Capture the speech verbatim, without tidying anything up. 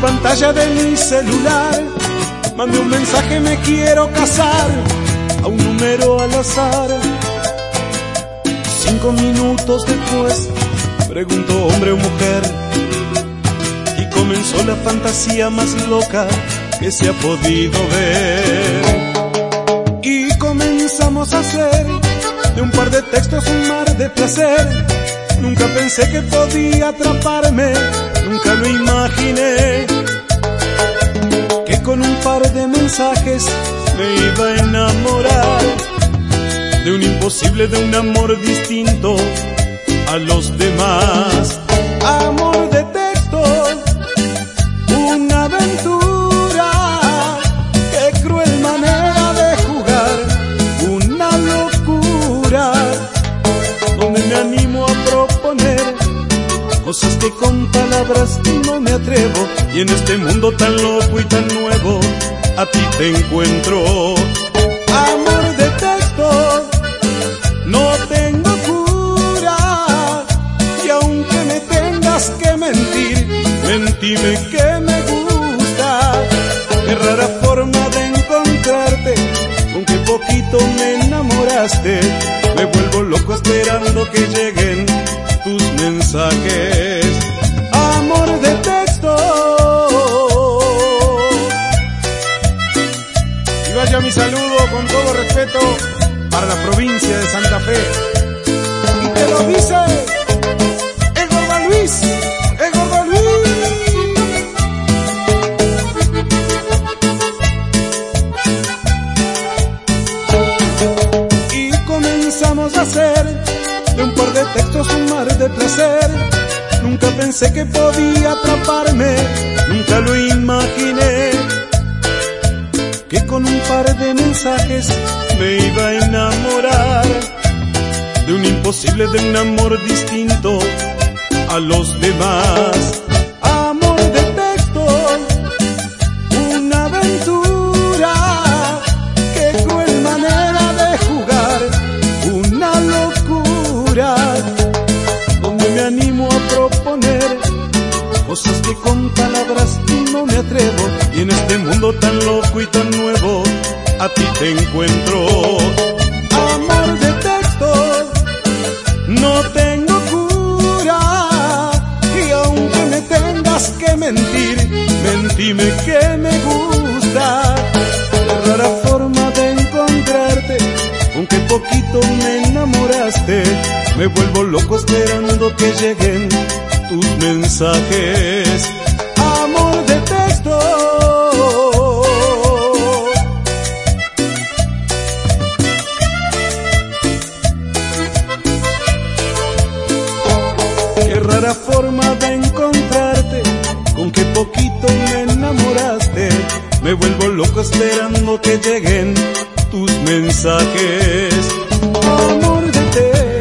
pantalla de mi celular mandé un mensaje: me quiero casar, a un número al azar. Cinco minutos después preguntó hombre o mujer, y comenzó la fantasía más loca que se ha podido ver. Y comenzamos a hacer de un par de textos un mar de placer. Nunca pensé que podía atraparme, nunca lo imaginé, que con un par de mensajes me iba a enamorar de un imposible, de un amor distinto a los demás. Amor de texto, una aventura, qué cruel manera de jugar, una locura, donde me animo a proponer cosas que con palabras no me atrevo. Y en este mundo tan loco y tan nuevo, a ti te encuentro. Amor de texto, no tengo cura, y aunque me tengas que mentir, mentime que me gusta. Qué rara forma de encontrarte, con qué poquito me enamoraste. Me vuelvo loco esperando que lleguen tus mensajes. Amor de texto. Y vaya mi saludo con todo respeto para la provincia de Santa Fe. Y te lo dice el Gordo Luis, el Gordo Luis. Y comenzamos a hacer de un par de textos un mar de placer. Nunca pensé que podía atraparme, nunca lo imaginé, que con un par de mensajes me iba a enamorar de un imposible, de un amor distinto a los demás. Amor de texto, una aventura, qué cruel manera de jugar, una locura, donde me animo a proponer cosas que con palabras no me atrevo. Y en este mundo tan loco y tan nuevo, a ti te encuentro. Amor de texto, no tengo cura, y aunque me tengas que mentir, mentime que me gusta. Qué rara forma de encontrarte, con qué poquito me enamoraste. Me vuelvo loco esperando que lleguen tus mensajes. Amor de texto. Qué rara forma de encontrarte, con qué poquito me enamoraste. Me vuelvo loco esperando que lleguen tus mensajes. Amor de texto.